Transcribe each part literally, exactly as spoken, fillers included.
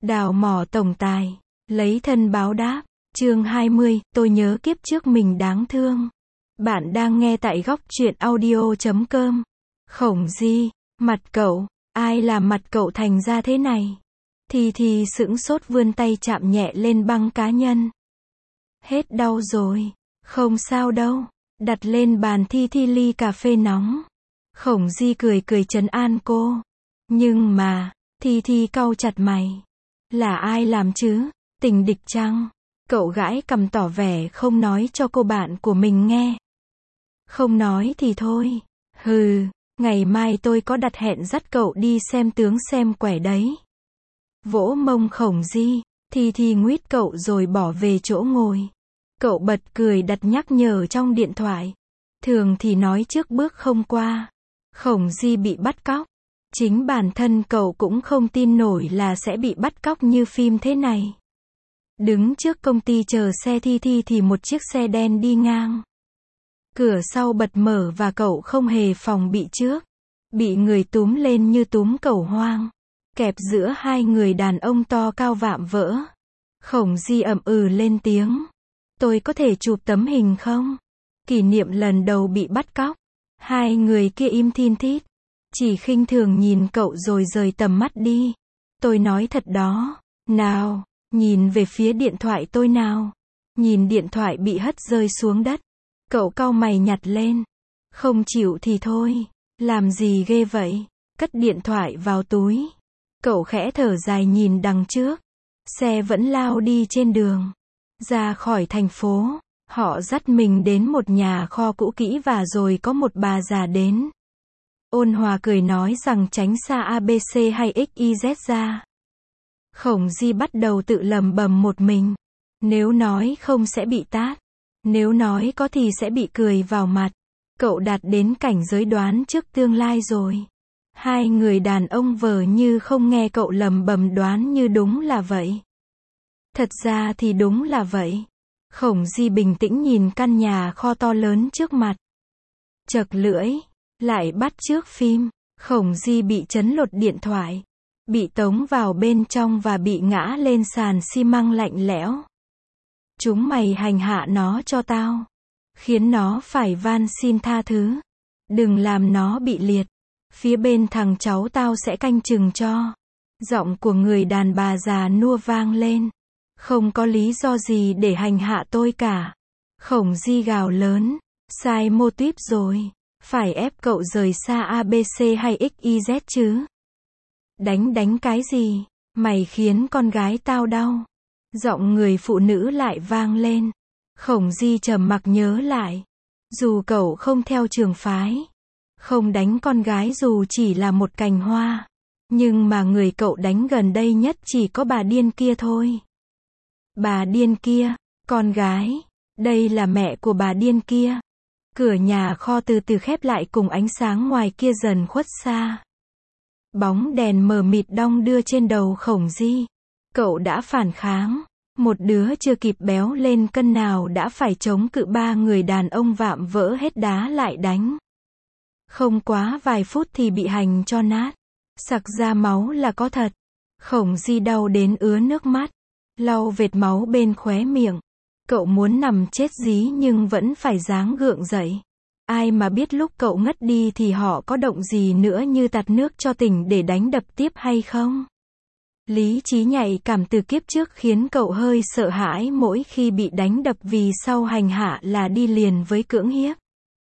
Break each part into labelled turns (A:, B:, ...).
A: Đào mỏ tổng tài, lấy thân báo đáp. Chương hai mươi, tôi nhớ kiếp trước mình đáng thương. Bạn đang nghe tại góc truyện audio chấm com. Khổng Di, mặt cậu, ai làm mặt cậu thành ra thế này? Thì thì sững sốt vươn tay chạm nhẹ lên băng cá nhân. Hết đau rồi, không sao đâu. Đặt lên bàn Thi Thi ly cà phê nóng. Khổng Di cười cười trấn an cô. Nhưng mà, Thi Thi cau chặt mày. Là ai làm chứ? Tình địch chăng? Cậu gãi cằm tỏ vẻ không nói cho cô bạn của mình nghe. Không nói thì thôi. Hừ, ngày mai tôi có đặt hẹn dắt cậu đi xem tướng xem quẻ đấy. Vỗ mông Khổng Di, Thi Thi nguýt cậu rồi bỏ về chỗ ngồi. Cậu bật cười đặt nhắc nhở trong điện thoại. Thường thì nói trước bước không qua. Khổng Di bị bắt cóc. Chính bản thân cậu cũng không tin nổi là sẽ bị bắt cóc như phim thế này. Đứng trước công ty chờ xe Thi Thi thì một chiếc xe đen đi ngang. Cửa sau bật mở và cậu không hề phòng bị trước. Bị người túm lên như túm cẩu hoang. Kẹp giữa hai người đàn ông to cao vạm vỡ. Khổng Di ậm ừ lên tiếng. Tôi có thể chụp tấm hình không? Kỷ niệm lần đầu bị bắt cóc. Hai người kia im thin thít. Chỉ khinh thường nhìn cậu rồi rời tầm mắt đi. Tôi nói thật đó. Nào, nhìn về phía điện thoại tôi nào. Nhìn điện thoại bị hất rơi xuống đất. Cậu cau mày nhặt lên. Không chịu thì thôi. Làm gì ghê vậy? Cất điện thoại vào túi. Cậu khẽ thở dài nhìn đằng trước. Xe vẫn lao đi trên đường. Ra khỏi thành phố. Họ dắt mình đến một nhà kho cũ kỹ và rồi có một bà già đến. Ôn hòa cười nói rằng tránh xa a bê xê hay ích i dét ra. Khổng Di bắt đầu tự lầm bầm một mình. Nếu nói không sẽ bị tát. Nếu nói có thì sẽ bị cười vào mặt. Cậu đạt đến cảnh giới đoán trước tương lai rồi. Hai người đàn ông vờ như không nghe cậu lầm bầm đoán như đúng là vậy. Thật ra thì đúng là vậy. Khổng Di bình tĩnh nhìn căn nhà kho to lớn trước mặt. Chật lưỡi. Lại bắt chước phim. Khổng Di bị chấn lột điện thoại. Bị tống vào bên trong và bị ngã lên sàn xi măng lạnh lẽo. Chúng mày hành hạ nó cho tao. Khiến nó phải van xin tha thứ. Đừng làm nó bị liệt. Phía bên thằng cháu tao sẽ canh chừng cho. Giọng của người đàn bà già nua vang lên. Không có lý do gì để hành hạ tôi cả. Khổng Di gào lớn. Sai mô típ rồi. Phải ép cậu rời xa a bê xê hay ích i dét chứ. Đánh đánh cái gì? Mày khiến con gái tao đau. Giọng người phụ nữ lại vang lên. Khổng Di trầm mặc nhớ lại. Dù cậu không theo trường phái. Không đánh con gái dù chỉ là một cành hoa. Nhưng mà người cậu đánh gần đây nhất chỉ có bà điên kia thôi. Bà điên kia, con gái. Đây là mẹ của bà điên kia. Cửa nhà kho từ từ khép lại cùng ánh sáng ngoài kia dần khuất xa. Bóng đèn mờ mịt đong đưa trên đầu Khổng Di. Cậu đã phản kháng. Một đứa chưa kịp béo lên cân nào đã phải chống cự ba người đàn ông vạm vỡ hết đá lại đánh. Không quá vài phút thì bị hành cho nát. Sặc ra máu là có thật. Khổng Di đau đến ứa nước mắt. Lau vệt máu bên khóe miệng. Cậu muốn nằm chết dí nhưng vẫn phải ráng gượng dậy. Ai mà biết lúc cậu ngất đi thì họ có động gì nữa như tạt nước cho tỉnh để đánh đập tiếp hay không? Lý trí nhạy cảm từ kiếp trước khiến cậu hơi sợ hãi mỗi khi bị đánh đập vì sau hành hạ là đi liền với cưỡng hiếp.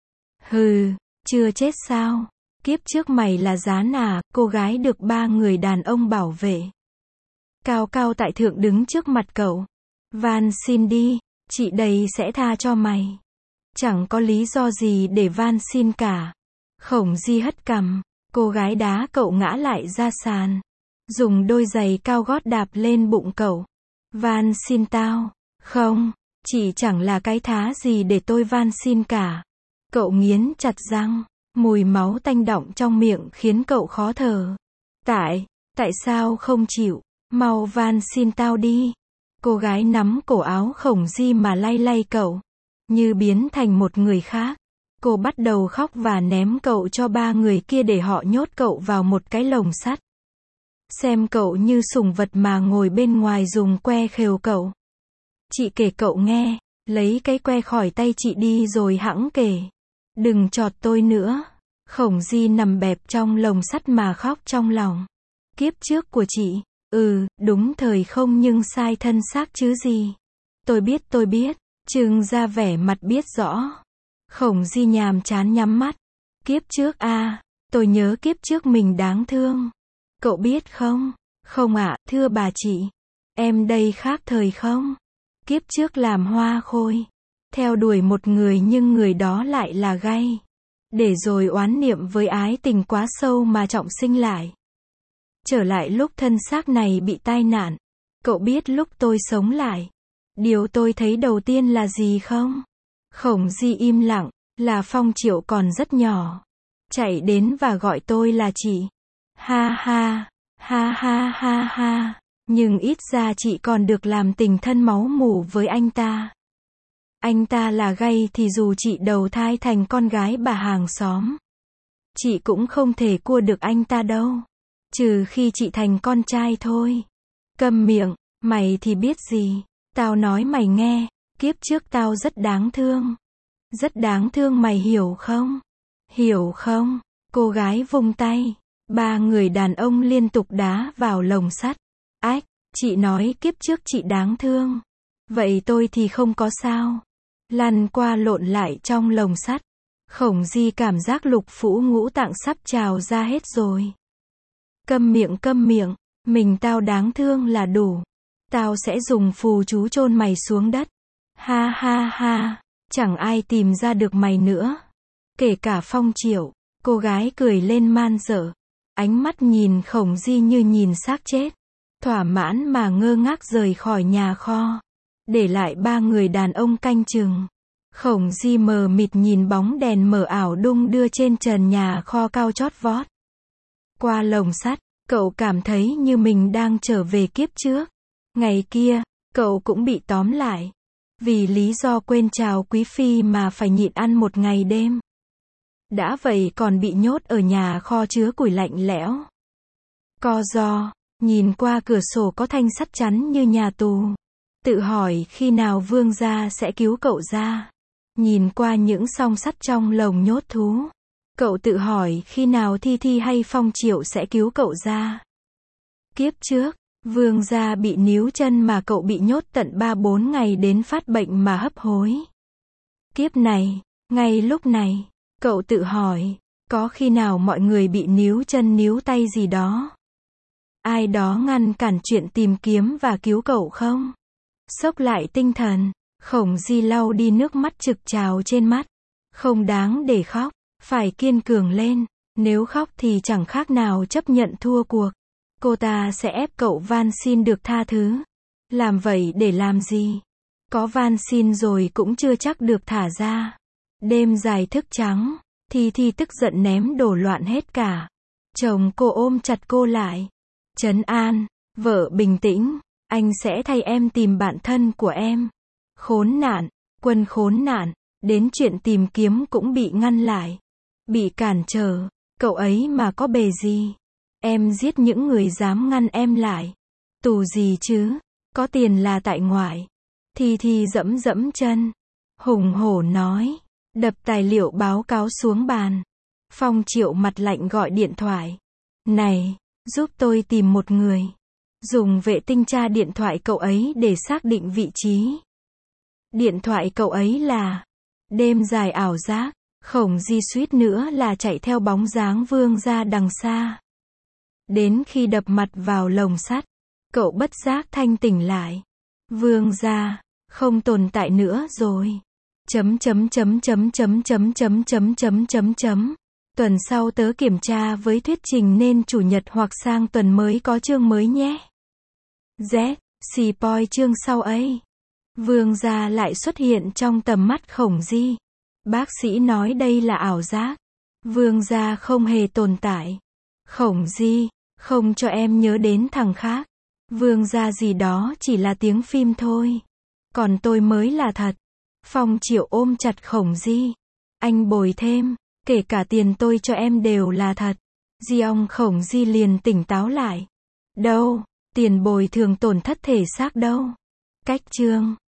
A: Hừ, chưa chết sao? Kiếp trước mày là gián à, cô gái được ba người đàn ông bảo vệ. Cao cao tại thượng đứng trước mặt cậu. Van xin đi, chị đây sẽ tha cho mày. Chẳng có lý do gì để van xin cả. Khổng Di hất cằm. Cô gái đá cậu ngã lại ra sàn. Dùng đôi giày cao gót đạp lên bụng cậu. Van xin tao. Không, chị chẳng là cái thá gì để tôi van xin cả. Cậu nghiến chặt răng. Mùi máu tanh đọng trong miệng khiến cậu khó thở. Tại, tại sao không chịu? Mau van xin tao đi. Cô gái nắm cổ áo Khổng Di mà lay lay cậu. Như biến thành một người khác. Cô bắt đầu khóc và ném cậu cho ba người kia để họ nhốt cậu vào một cái lồng sắt. xem cậu như sủng vật mà ngồi bên ngoài dùng que khều cậu. Chị kể cậu nghe, lấy cái que khỏi tay chị đi rồi hẵng kể. Đừng chọt tôi nữa. Khổng Di nằm bẹp trong lồng sắt mà khóc trong lòng. Kiếp trước của chị, ừ, đúng thời không nhưng sai thân xác chứ gì. Tôi biết tôi biết, Trừng ra vẻ mặt biết rõ. Khổng Di nhàm chán nhắm mắt. Kiếp trước à, tôi nhớ kiếp trước mình đáng thương. Cậu biết không? Không ạ, thưa bà chị. Em đây khác thời không? Kiếp trước làm hoa khôi. Theo đuổi một người nhưng người đó lại là gay. Để rồi oán niệm với ái tình quá sâu mà trọng sinh lại. Trở lại lúc thân xác này bị tai nạn. Cậu biết lúc tôi sống lại. Điều tôi thấy đầu tiên là gì không? Khổng Di im lặng, là Phong Triệu còn rất nhỏ. Chạy đến và gọi tôi là chị. Ha ha, ha ha ha ha. Nhưng ít ra chị còn được làm tình thân máu mủ với anh ta. Anh ta là gay thì dù chị đầu thai thành con gái bà hàng xóm, chị cũng không thể cua được anh ta đâu. Trừ khi chị thành con trai thôi. Câm miệng, mày thì biết gì. Tao nói mày nghe, kiếp trước tao rất đáng thương. Rất đáng thương mày hiểu không? Hiểu không? Cô gái vung tay. Ba người đàn ông liên tục đá vào lồng sắt. Ách, chị nói kiếp trước chị đáng thương. Vậy tôi thì không có sao. Lăn qua lộn lại trong lồng sắt. Khổng Di cảm giác lục phủ ngũ tạng sắp trào ra hết rồi. Câm miệng câm miệng, mình tao đáng thương là đủ. Tao sẽ dùng phù chú chôn mày xuống đất. Ha ha ha, chẳng ai tìm ra được mày nữa. Kể cả Phong Triệu. Cô gái cười lên man dở. Ánh mắt nhìn Khổng Di như nhìn xác chết. Thỏa mãn mà ngơ ngác rời khỏi nhà kho. Để lại ba người đàn ông canh chừng. Khổng Di mờ mịt nhìn bóng đèn mờ ảo đung đưa trên trần nhà kho cao chót vót. Qua lồng sắt, cậu cảm thấy như mình đang trở về kiếp trước. Ngày kia, cậu cũng bị tóm lại. Vì lý do quên chào quý phi mà phải nhịn ăn một ngày đêm. Đã vậy còn bị nhốt ở nhà kho chứa củi lạnh lẽo. Co ro, nhìn qua cửa sổ có thanh sắt chắn như nhà tù. Tự hỏi khi nào vương gia sẽ cứu cậu ra. Nhìn qua những song sắt trong lồng nhốt thú. Cậu tự hỏi khi nào Thi Thi hay Phong Triệu sẽ cứu cậu ra. Kiếp trước, vương gia bị níu chân mà cậu bị nhốt tận ba bốn ngày đến phát bệnh mà hấp hối. Kiếp này, ngay lúc này, cậu tự hỏi, có khi nào mọi người bị níu chân níu tay gì đó? Ai đó ngăn cản chuyện tìm kiếm và cứu cậu không? Xốc lại tinh thần, Khổng Di lau đi nước mắt trực trào trên mắt. Không đáng để khóc, phải kiên cường lên, nếu khóc thì chẳng khác nào chấp nhận thua cuộc. Cô ta sẽ ép cậu van xin được tha thứ. Làm vậy để làm gì? Có van xin rồi cũng chưa chắc được thả ra. Đêm dài thức trắng, Thi Thi tức giận ném đổ loạn hết cả. Chồng cô ôm chặt cô lại. Trấn an, vợ bình tĩnh, anh sẽ thay em tìm bạn thân của em. Khốn nạn, Quân khốn nạn, đến chuyện tìm kiếm cũng bị ngăn lại. Bị cản trở, cậu ấy mà có bề gì? Em giết những người dám ngăn em lại. Tù gì chứ? Có tiền là tại ngoại. Thi Thi dẫm dẫm chân. Hùng hổ nói. Đập tài liệu báo cáo xuống bàn. Phong Triệu mặt lạnh gọi điện thoại. Này, giúp tôi tìm một người. Dùng vệ tinh tra điện thoại cậu ấy để xác định vị trí. Điện thoại cậu ấy là Đêm dài ảo giác. Khổng Di suýt nữa là chạy theo bóng dáng vương ra đằng xa. Đến khi đập mặt vào lồng sắt, cậu bất giác thanh tỉnh lại. Vương gia không tồn tại nữa rồi. Chấm chấm chấm chấm chấm chấm chấm chấm chấm chấm chấm. Tuần sau tớ kiểm tra với thuyết trình nên chủ nhật hoặc sang tuần mới có chương mới nhé. Z, spoil chương sau ấy. Vương gia lại xuất hiện trong tầm mắt Khổng Di. Bác sĩ nói đây là ảo giác. Vương gia không hề tồn tại. Khổng Di, không cho em nhớ đến thằng khác. Vương gia gì đó chỉ là tiếng phim thôi. Còn tôi mới là thật. Phong Triệu ôm chặt Khổng Di. Anh bồi thêm, kể cả tiền tôi cho em đều là thật. Di ông Khổng Di liền tỉnh táo lại. Đâu? Tiền bồi thường tổn thất thể xác đâu? Cách chương